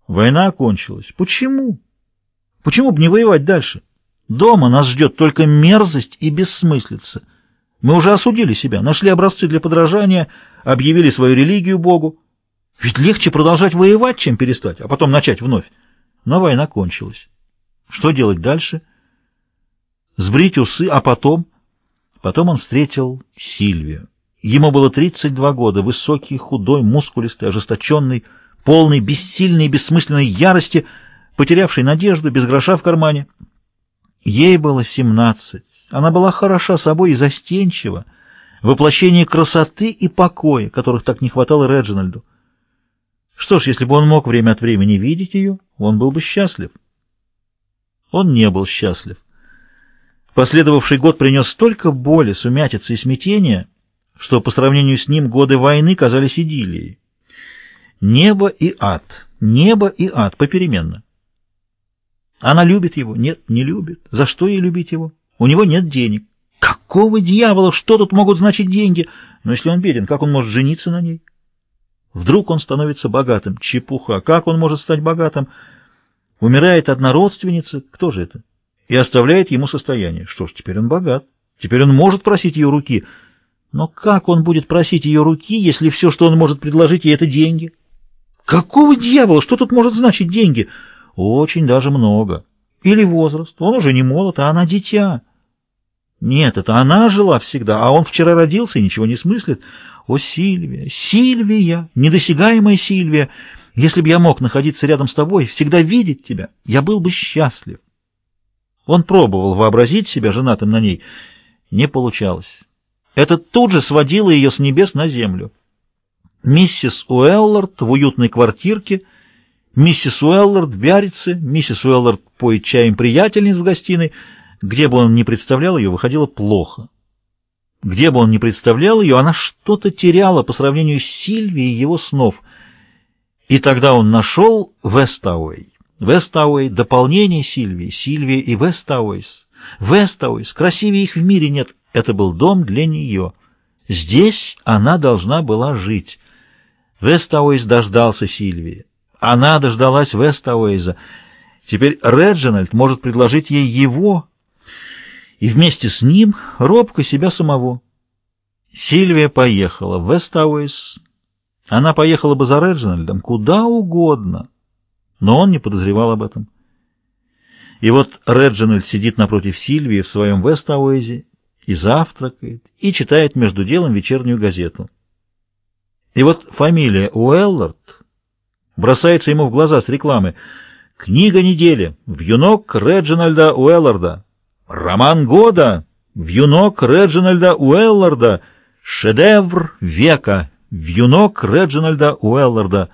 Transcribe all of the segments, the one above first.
Война окончилась. Почему? Почему бы не воевать дальше? Дома нас ждет только мерзость и бессмыслица. Мы уже осудили себя, нашли образцы для подражания, объявили свою религию Богу. Ведь легче продолжать воевать, чем перестать, а потом начать вновь. Но война кончилась. Что делать дальше? Сбрить усы, а потом? Потом он встретил Сильвию. Ему было 32 года, высокий, худой, мускулистый, ожесточенный, полный бессильной и бессмысленной ярости, потерявший надежду, без гроша в кармане. Ей было 17. Она была хороша собой и застенчива, воплощение красоты и покоя, которых так не хватало Реджинальду. Что ж, если бы он мог время от времени видеть ее, он был бы счастлив. Он не был счастлив. Последовавший год принес столько боли, сумятицы и смятения, что по сравнению с ним годы войны казались идиллией. Небо и ад попеременно. Она любит его? Нет, не любит. За что ей любить его? У него нет денег. Какого дьявола? Что тут могут значить деньги? Но если он беден, как он может жениться на ней? Вдруг он становится богатым. Чепуха. Как он может стать богатым? Умирает одна родственница. Кто же это? И оставляет ему состояние. Что ж, теперь он богат. Теперь он может просить ее руки. Но как он будет просить ее руки, если все, что он может предложить ей, это деньги? Какого дьявола? Что тут может значить деньги? Очень даже много. Или возраст. Он уже не молод, а она дитя. Нет, это она жила всегда, а он вчера родился и ничего не смыслит. О, Сильвия, Сильвия, недосягаемая Сильвия, если бы я мог находиться рядом с тобой, всегда видеть тебя, я был бы счастлив. Он пробовал вообразить себя женатым на ней. Не получалось. Это тут же сводило ее с небес на землю. Миссис Уэллард в уютной квартирке, миссис Уэллард в Биаррице, миссис Уэллард поет чаем приятельниц в гостиной. Где бы он ни представлял ее, выходило плохо. Где бы он ни представлял ее, она что-то теряла по сравнению с Сильвией его снов. И тогда он нашел Вестауэй. Вестауэй — дополнение Сильвии, Сильвия и Вестауэйс. Вестауэйс, красивее их в мире нет. Это был дом для нее. Здесь она должна была жить. Вестауэйс дождался Сильвии. Она дождалась Вестауэйза. Теперь Реджинальд может предложить ей его, и вместе с ним робко себя самого. Сильвия поехала в Вестауэйс. Она поехала бы за Реджинальдом куда угодно, но он не подозревал об этом. И вот Реджинальд сидит напротив Сильвии в своем Вестауэйзе и завтракает, и читает между делом вечернюю газету. И вот фамилия Уэллард бросается ему в глаза с рекламы. Книга недели. Вьюнок Реджинальда Уэлларда. Роман года. Вьюнок Реджинальда Уэлларда. Шедевр века. Вьюнок Реджинальда Уэлларда.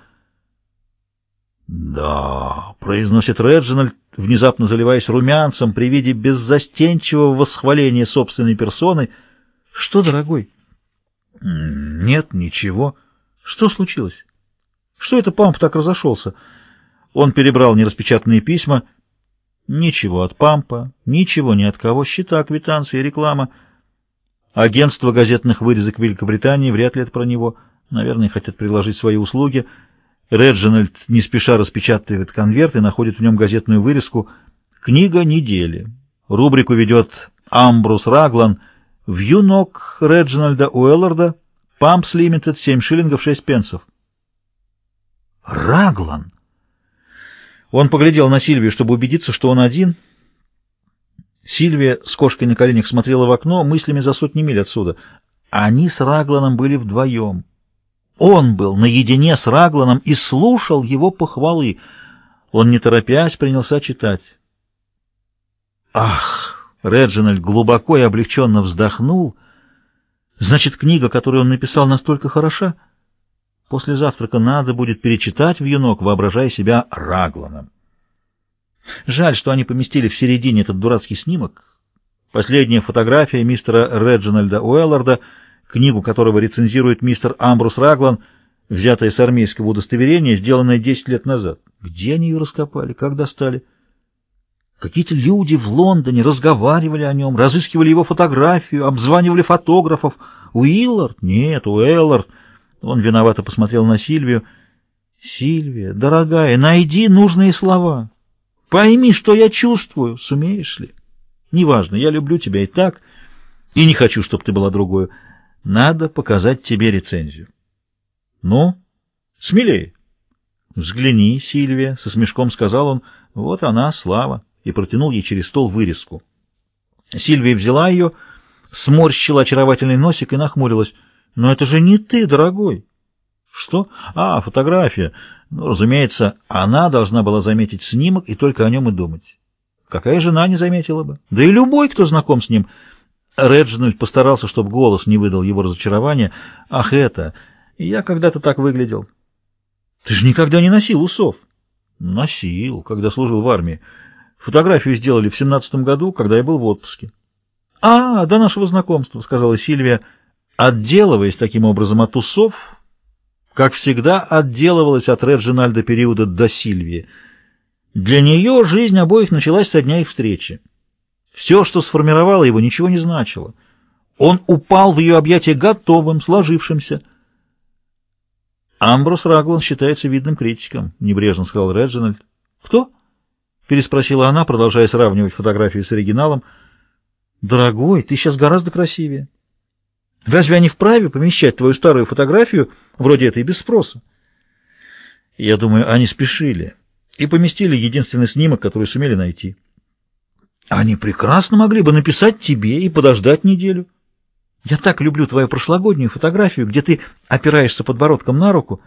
«Да», — произносит Реджинальд, внезапно заливаясь румянцем при виде беззастенчивого восхваления собственной персоны. «Что, дорогой?» «Нет, ничего. Что случилось? Что это Памп так разошелся?» Он перебрал нераспечатанные письма. Ничего от Пампа, ничего ни от кого. Счета, квитанции, реклама. Агентство газетных вырезок Великобритании, вряд ли это про него. Наверное, хотят предложить свои услуги. Реджинальд не спеша распечатывает конверт и находит в нем газетную вырезку «Книга недели». Рубрику ведет Амбрус Раглан. «Вьюнок Реджинальда Уэлларда. Пампс Лимитед, 7 шиллингов 6 пенсов». Раглан! Он поглядел на Сильвию, чтобы убедиться, что он один. Сильвия с кошкой на коленях смотрела в окно, мыслями за сотни миль отсюда. Они с Рагланом были вдвоем. Он был наедине с Рагланом и слушал его похвалы. Он, не торопясь, принялся читать. «Ах!» — Реджинальд глубоко и облегченно вздохнул. «Значит, книга, которую он написал, настолько хороша? После завтрака надо будет перечитать «Вьюнок», воображая себя Рагланом». Жаль, что они поместили в середине этот дурацкий снимок. Последняя фотография мистера Реджинальда Уэлларда, книгу которого рецензирует мистер Амбрус Раглан, взятая с армейского удостоверения, сделанная 10 лет назад. Где они ее раскопали? Как достали? Какие-то люди в Лондоне разговаривали о нем, разыскивали его фотографию, обзванивали фотографов. Уиллард? Нет, Уэллард. Он виновато посмотрел на Сильвию. Сильвия, дорогая, найди нужные слова. Пойми, что я чувствую, сумеешь ли? Неважно, я люблю тебя и так, и не хочу, чтобы ты была другой. Надо показать тебе рецензию. Ну, смелее. Взгляни, Сильвия, со смешком сказал он. Вот она, слава, и протянул ей через стол вырезку. Сильвия взяла ее, сморщила очаровательный носик и нахмурилась. Но это же не ты, дорогой. Что? А, фотография. Ну, разумеется, она должна была заметить снимок и только о нем и думать. Какая жена не заметила бы? Да и любой, кто знаком с ним. Реджинальд постарался, чтобы голос не выдал его разочарования. Ах, это... Я когда-то так выглядел. Ты же никогда не носил усов. Носил, когда служил в армии. Фотографию сделали в 17-м году, когда я был в отпуске. А, до нашего знакомства, сказала Сильвия, отделываясь таким образом от усов, как всегда отделывалась от Реджинальда периода до Сильвии. Для нее жизнь обоих началась со дня их встречи. Все, что сформировало его, ничего не значило. Он упал в ее объятия готовым, сложившимся. «Амброс Раглан считается видным критиком», — небрежно сказал Реджинальд. «Кто?» — переспросила она, продолжая сравнивать фотографию с оригиналом. «Дорогой, ты сейчас гораздо красивее. Разве они вправе помещать твою старую фотографию вроде этой без спроса?» «Я думаю, они спешили и поместили единственный снимок, который сумели найти. Они прекрасно могли бы написать тебе и подождать неделю. Я так люблю твою прошлогоднюю фотографию, где ты опираешься подбородком на руку.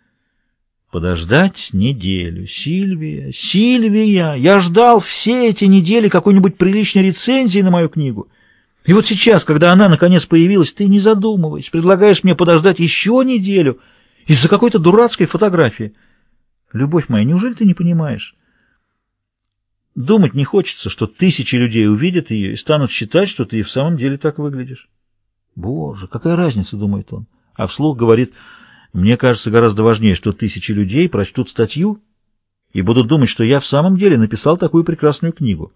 Подождать неделю. Сильвия, Сильвия, я ждал все эти недели какой-нибудь приличной рецензии на мою книгу. И вот сейчас, когда она наконец появилась, ты, не задумываясь, предлагаешь мне подождать еще неделю из-за какой-то дурацкой фотографии. Любовь моя, неужели ты не понимаешь? Думать не хочется, что тысячи людей увидят ее и станут считать, что ты и в самом деле так выглядишь. Боже, какая разница, думает он. А вслух говорит: мне кажется гораздо важнее, что тысячи людей прочтут статью и будут думать, что я в самом деле написал такую прекрасную книгу.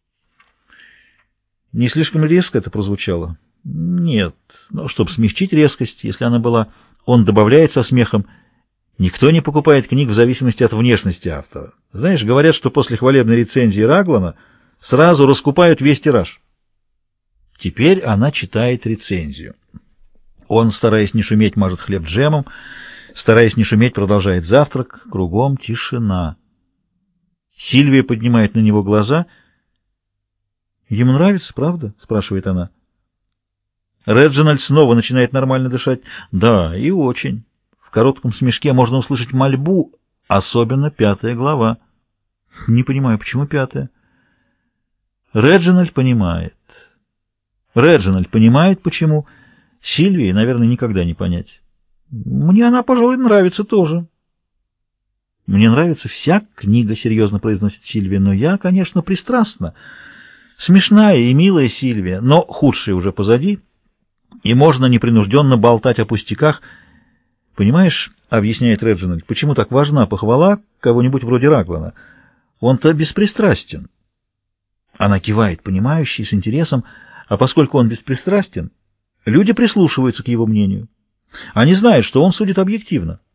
Не слишком резко это прозвучало? Нет, но чтобы смягчить резкость, если она была, он добавляет со смехом: никто не покупает книг в зависимости от внешности автора. Знаешь, говорят, что после хвалебной рецензии Раглана сразу раскупают весь тираж. Теперь она читает рецензию. Он, стараясь не шуметь, мажет хлеб джемом, стараясь не шуметь, продолжает завтрак. Кругом тишина. Сильвия поднимает на него глаза. «Ему нравится, правда?» — спрашивает она. Реджинальд снова начинает нормально дышать. «Да, и очень». В коротком смешке можно услышать мольбу, особенно 5-я глава. Не понимаю, почему 5-я? Реджинальд понимает. Реджинальд понимает, почему. Сильвии, наверное, никогда не понять. Мне она, пожалуй, нравится тоже. Мне нравится вся книга, серьезно произносит Сильвия, но я, конечно, пристрастна. Смешная и милая Сильвия, но худшее уже позади, и можно непринужденно болтать о пустяках. Понимаешь, объясняет Реджинальд, почему так важна похвала кого-нибудь вроде Раглана? Он-то беспристрастен. Она кивает, понимающий, с интересом, а поскольку он беспристрастен, люди прислушиваются к его мнению. Они знают, что он судит объективно.